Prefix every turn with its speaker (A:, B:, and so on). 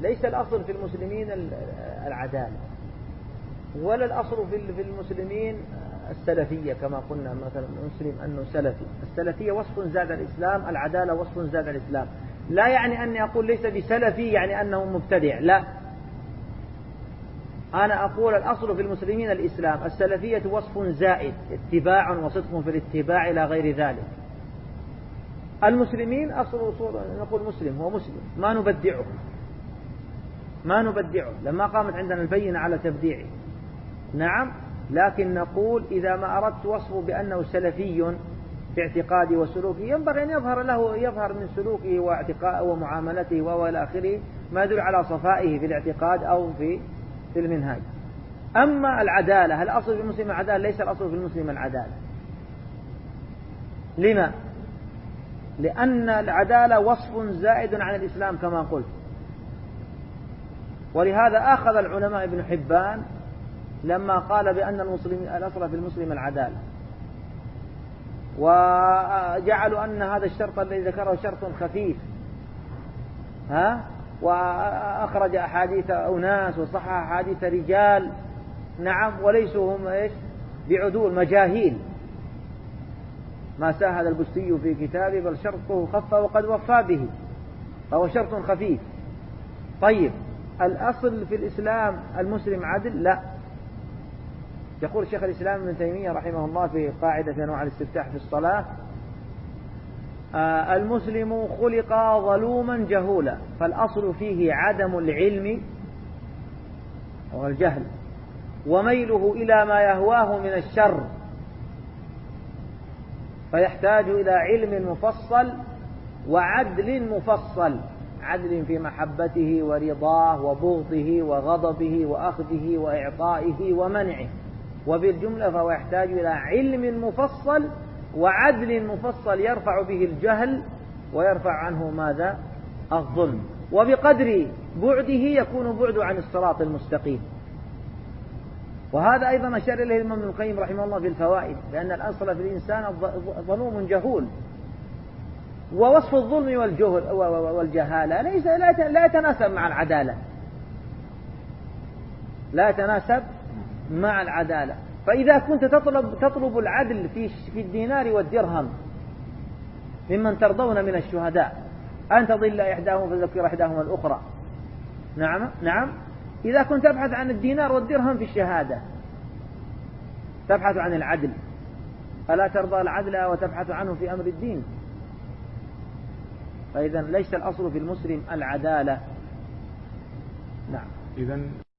A: ليس الأصل في المسلمين العدالة، ولا الأصل في المسلمين السلفية كما قلنا مثلا المسلم أنه سلفي. السلفية وصف زاد الإسلام، العدالة وصف زاد الإسلام. لا يعني أني أقول ليس بسلفي يعني أنه مبتدع، لا، أنا أقول الأصل في المسلمين الإسلام، السلفية وصف زائد، اتباع وصدق في الاتباع إلى غير ذلك. المسلمين أصل نقول مسلم هو مسلم، ما نبدعه لما قامت عندنا البينة على تبديعه، نعم، لكن نقول إذا ما أردت وصفه بأنه سلفي في اعتقاده وسلوكه ينبغي أن يظهر من سلوكه واعتقاده ومعاملته وإلى آخره ما يدل على صفائه في الاعتقاد أو في المنهاج. أما العدالة، هل الأصل في المسلم العدالة؟ ليس الأصل في المسلم العدالة. لما؟ لأن العدالة وصف زائد عن الإسلام كما قلت، ولهذا أخذ العلماء ابن حبان لما قال بأن الأصل في المسلم العدالة، وجعلوا أن هذا الشرط الذي ذكره شرط خفيف، وأخرج أحاديث أناس وصحح أحاديث رجال، نعم، وليسوا هم بعدول، مجاهيل، ما ساهد البستي في كتابه بل شرطه خف وقد وفى به، فهو شرط خفيف. طيب الأصل في الإسلام المسلم عدل؟ لا. يقول شيخ الإسلام ابن تيمية رحمه الله في قاعدة أنواع الاستفتاح في الصلاة: المسلم خلق ظلوما جهولا، فالأصل فيه عدم العلم والجهل وميله إلى ما يهواه من الشر، فيحتاج إلى علم مفصل وعدل مفصل، عدل في محبته ورضاه وبغضه وغضبه وأخذه وإعطائه ومنعه، وبالجملة فهو يحتاج إلى علم مفصل وعدل مفصل يرفع به الجهل ويرفع عنه ماذا؟ الظلم، وبقدر بعده يكون بعد عن الصراط المستقيم. وهذا أيضا أشار إليه الإمام ابن القيم رحمه الله في الفوائد، لأن الأصل في الإنسان ظلوم جهول، ووصف الظلم والجهالة لا يتناسب مع العدالة، لا يتناسب مع العدالة. فإذا كنت تطلب العدل في الدينار والدرهم ممن ترضون من الشهداء، أن تضل إحداهم فتذكر إحداهما الأخرى، نعم، إذا كنت تبحث عن الدينار والدرهم في الشهادة تبحث عن العدل، ألا ترضى العدل وتبحث عنه في أمر الدين؟ فإذا ليس الأصل في المسلم العدالة. نعم.